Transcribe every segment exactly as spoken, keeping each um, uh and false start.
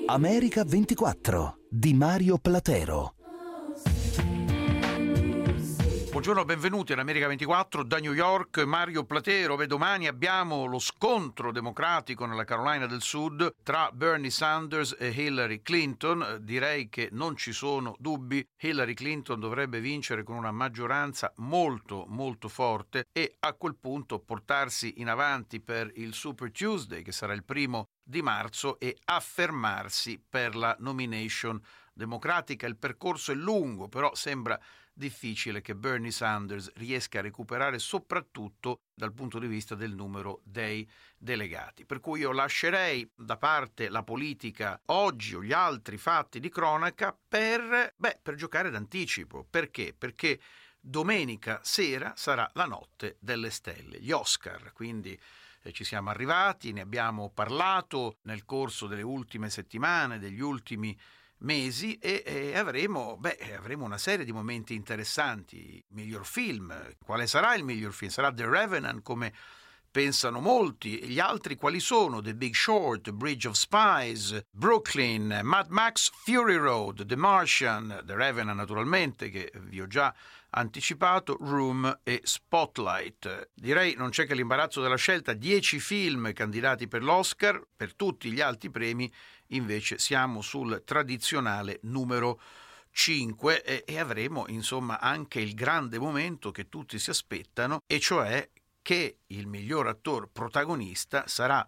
America ventiquattro di Mario Platero. Buongiorno, benvenuti all'America ventiquattro da New York, Mario Platero. Beh, domani abbiamo lo scontro democratico nella Carolina del Sud tra Bernie Sanders e Hillary Clinton. Direi che non ci sono dubbi, Hillary Clinton dovrebbe vincere con una maggioranza molto molto forte e a quel punto portarsi in avanti per il Super Tuesday, che sarà il primo di marzo, e affermarsi per la nomination democratica. Il percorso è lungo, però sembra difficile che Bernie Sanders riesca a recuperare, soprattutto dal punto di vista del numero dei delegati. Per cui io lascerei da parte la politica oggi o gli altri fatti di cronaca per, beh, per giocare d'anticipo. Perché? Perché domenica sera sarà la notte delle stelle, gli Oscar, quindi eh, ci siamo arrivati, ne abbiamo parlato nel corso delle ultime settimane, degli ultimi mesi e, e avremo, beh, avremo una serie di momenti interessanti. Miglior film, quale sarà il miglior film? Sarà The Revenant, come pensano molti? Gli altri quali sono? The Big Short, Bridge of Spies, Brooklyn, Mad Max, Fury Road, The Martian, The Revenant naturalmente, che vi ho già anticipato, Room e Spotlight. Direi non c'è che l'imbarazzo della scelta, dieci film candidati per l'Oscar, per tutti gli altri premi invece siamo sul tradizionale numero cinque e, e avremo insomma anche il grande momento che tutti si aspettano, e cioè che il miglior attore protagonista sarà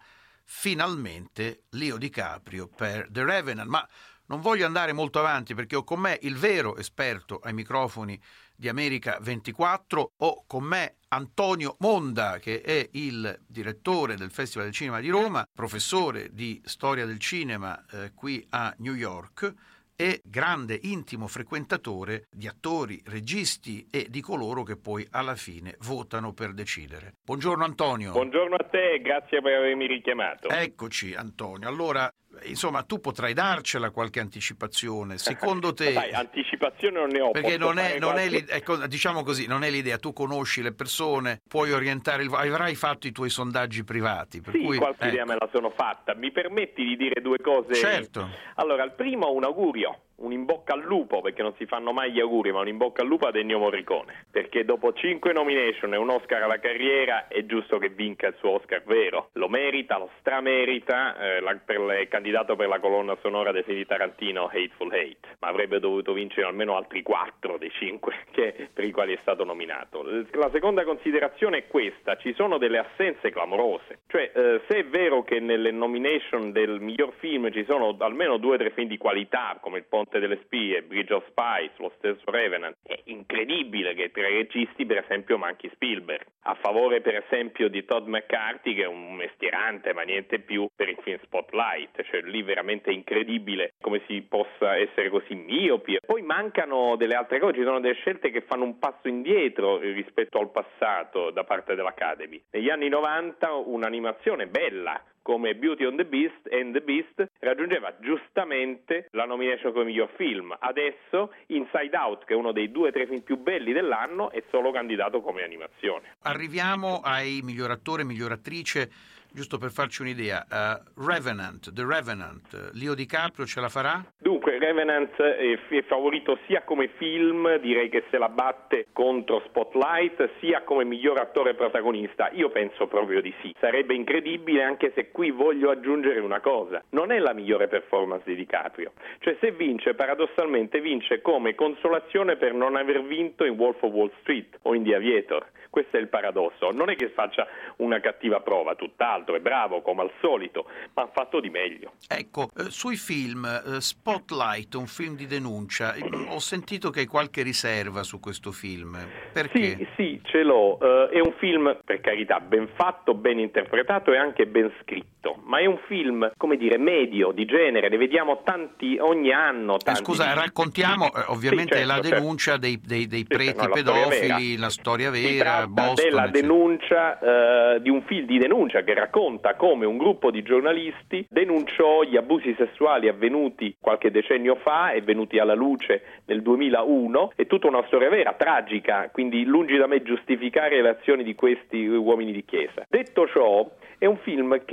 finalmente Leo DiCaprio per The Revenant. Ma non voglio andare molto avanti perché ho con me il vero esperto ai microfoni di America ventiquattro, ho con me Antonio Monda, che è il direttore del Festival del Cinema di Roma, professore di storia del cinema eh, qui a New York e grande intimo frequentatore di attori, registi e di coloro che poi alla fine votano per decidere. Buongiorno Antonio. Buongiorno a te, grazie per avermi richiamato. Eccoci Antonio, allora insomma tu potrai darcela qualche anticipazione, secondo te? Dai, anticipazione non ne ho. Perché non è, non qualche... è ecco, diciamo così, non è l'idea, tu conosci le persone, puoi orientare, il, avrai fatto i tuoi sondaggi privati. Per sì, cui, qualche ecco. idea me la sono fatta. Mi permetti di dire due cose? Certo. Allora, al primo un augurio. Un in bocca al lupo, perché non si fanno mai gli auguri, ma un in bocca al lupo ad Ennio Morricone, perché dopo cinque nomination e un Oscar alla carriera è giusto che vinca il suo Oscar vero, lo merita, lo stramerita, eh, la, per, è candidato per la colonna sonora dei film di Tarantino Hateful Eight, ma avrebbe dovuto vincere almeno altri quattro dei cinque che, per i quali è stato nominato. La seconda considerazione è questa: ci sono delle assenze clamorose, cioè eh, se è vero che nelle nomination del miglior film ci sono almeno due o tre film di qualità come Il Ponte delle Spie, Bridge of Spies, lo stesso Revenant, è incredibile che tra i registi per esempio manchi Spielberg, a favore per esempio di Todd McCarthy, che è un mestierante ma niente più, per il film Spotlight. Cioè lì veramente incredibile come si possa essere così miopi. Poi mancano delle altre cose, ci sono delle scelte che fanno un passo indietro rispetto al passato da parte dell'Academy. Negli anni novanta un'animazione bella come Beauty and the Beast and the Beast raggiungeva giustamente la nomination come miglior film. Adesso Inside Out, che è uno dei due o tre film più belli dell'anno, è solo candidato come animazione. Arriviamo ai miglior attore, miglior attrice, giusto per farci un'idea. uh, Revenant, The Revenant, Leo DiCaprio ce la farà? Dunque Revenant è, è favorito sia come film, direi che se la batte contro Spotlight, sia come miglior attore protagonista. Io penso proprio di sì. Sarebbe incredibile, anche se qui voglio aggiungere una cosa: non è la migliore performance di DiCaprio, cioè se vince paradossalmente vince come consolazione per non aver vinto in Wolf of Wall Street o in The Aviator. Questo è il paradosso, non è che faccia una cattiva prova, tutt'altro, è bravo come al solito, ma ha fatto di meglio. Ecco, eh, sui film, eh, Spotlight, un film di denuncia, eh, ho sentito che hai qualche riserva su questo film, perché? Sì, sì, ce l'ho, uh, è un film, per carità, ben fatto, ben interpretato e anche ben scritto, ma è un film, come dire, medio, di genere, ne vediamo tanti ogni anno. Tanti eh, scusa, di... raccontiamo, eh, ovviamente sì, certo, è la denuncia certo. dei, dei, dei Sì, preti no, la pedofili, la storia vera. Boston, della eccetera. denuncia uh, di un film di denuncia che racconta come un gruppo di giornalisti denunciò gli abusi sessuali avvenuti qualche decennio fa e venuti alla luce nel duemilauno. È tutta una storia vera, tragica, quindi lungi da me giustificare le azioni di questi uomini di chiesa. Detto ciò, è un film che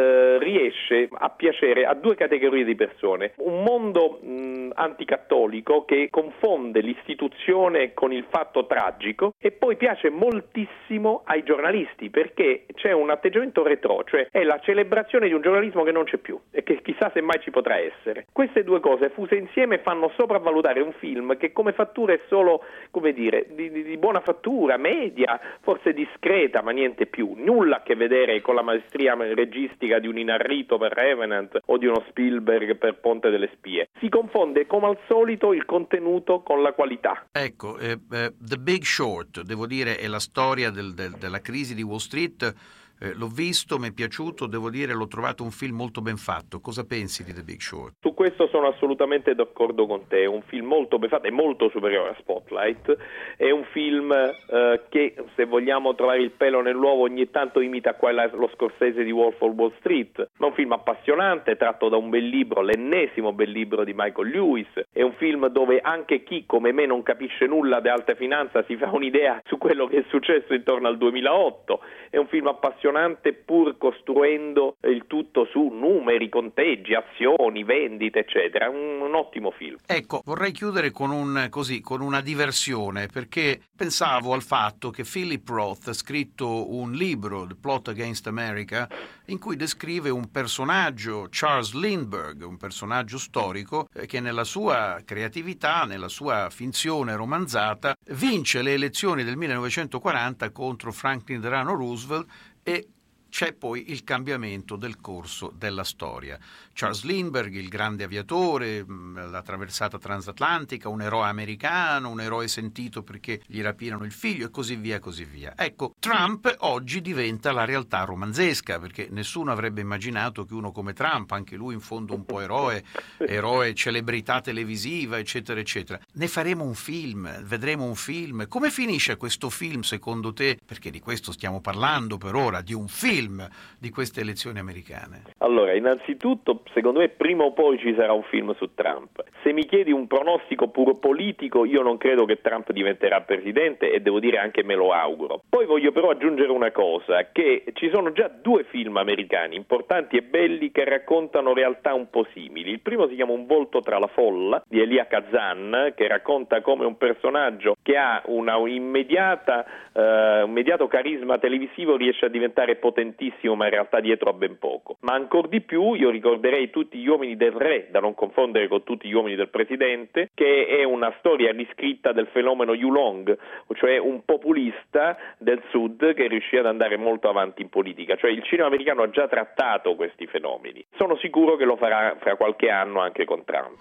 eh, riesce a piacere a due categorie di persone. Un mondo mh, anticattolico che confonde l'istituzione con il fatto tragico, e poi piace moltissimo ai giornalisti perché c'è un atteggiamento retro, cioè è la celebrazione di un giornalismo che non c'è più e che chissà se mai ci potrà essere. Queste due cose fuse insieme fanno sopravvalutare un film che come fattura è solo, come dire, di, di, di buona fattura, media, forse discreta, ma niente più. Nulla a che vedere con la maestria registica di un Inarrito per Revenant o di uno Spielberg per Ponte delle Spie. Si confonde come al solito il contenuto con la qualità. Ecco, eh, eh, The Big Short, devo dire, è la storia del, del, della crisi di Wall Street. Eh, l'ho visto, mi è piaciuto, devo dire, l'ho trovato un film molto ben fatto. Cosa pensi di The Big Short? Su questo sono assolutamente d'accordo con te, è un film molto ben fatto, è molto superiore a Spotlight, è un film eh, che, se vogliamo trovare il pelo nell'uovo, ogni tanto imita quella, lo Scorsese di Wolf of Wall Street, ma è un film appassionante, tratto da un bel libro, l'ennesimo bel libro di Michael Lewis, è un film dove anche chi come me non capisce nulla di alta finanza si fa un'idea su quello che è successo intorno al duemilaotto, è un film appassionante pur costruendo il tutto su numeri, conteggi, azioni, vendite, eccetera. Un, un ottimo film. Ecco, vorrei chiudere con un così, con una diversione, perché pensavo al fatto che Philip Roth ha scritto un libro, The Plot Against America, in cui descrive un personaggio, Charles Lindbergh, un personaggio storico eh, che nella sua creatività, nella sua finzione romanzata, vince le elezioni del millenovecentoquaranta contro Franklin Delano Roosevelt e c'è poi il cambiamento del corso della storia. Charles Lindbergh, il grande aviatore, la traversata transatlantica, un eroe americano, un eroe sentito perché gli rapinano il figlio e così via, così via. Ecco, Trump oggi diventa la realtà romanzesca, perché nessuno avrebbe immaginato che uno come Trump, anche lui in fondo un po' eroe, eroe, celebrità televisiva, eccetera, eccetera. Ne faremo un film, vedremo un film. Come finisce questo film secondo te? Perché di questo stiamo parlando per ora, di un film di queste elezioni americane. Allora, innanzitutto, secondo me prima o poi ci sarà un film su Trump. Se mi chiedi un pronostico puro politico, io non credo che Trump diventerà presidente e devo dire anche me lo auguro. Poi voglio però aggiungere una cosa, che ci sono già due film americani importanti e belli che raccontano realtà un po' simili. Il primo si chiama Un volto tra la folla di Elia Kazan, che racconta come un personaggio che ha una immediata, uh, un immediato carisma televisivo riesce a diventare potentissimo, ma in realtà dietro a ben poco. Ma ancor di più io ricorderei Tutti gli uomini del re, da non confondere con Tutti gli uomini del presidente, che è una storia riscritta del fenomeno Yulong, cioè un populista del sud che riuscì ad andare molto avanti in politica. Cioè il cinema americano ha già trattato questi fenomeni. Sono sicuro che lo farà fra qualche anno anche con Trump.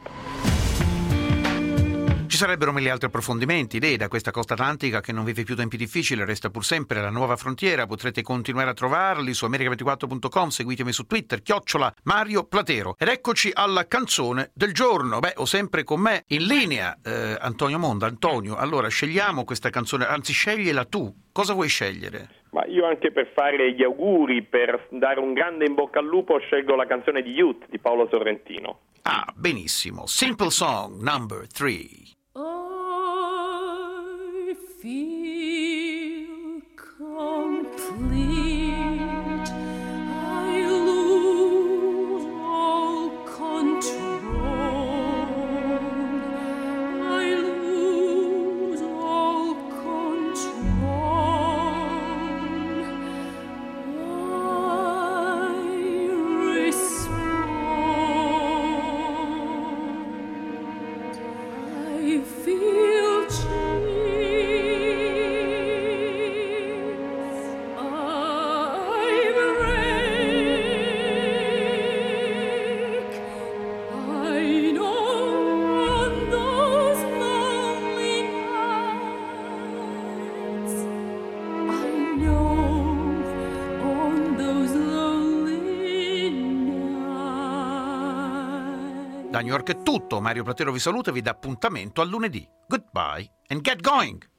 Ci sarebbero mille altri approfondimenti. Lei da questa costa atlantica che non vive più tempi difficili resta pur sempre la nuova frontiera. Potrete continuare a trovarli su america ventiquattro punto com. Seguitemi su Twitter, chiocciola Mario Platero. Ed eccoci alla canzone del giorno. Beh, ho sempre con me in linea eh, Antonio Monda. Antonio, allora scegliamo questa canzone, anzi scegliela tu. Cosa vuoi scegliere? Ma io anche per fare gli auguri, per dare un grande in bocca al lupo, scelgo la canzone di Youth di Paolo Sorrentino. Ah, benissimo. Simple Song number three. I feel complete. I lose all control. I lose all control. I respond. I feel Da New York è tutto. Mario Platero vi saluta e vi dà appuntamento a lunedì. Goodbye and get going!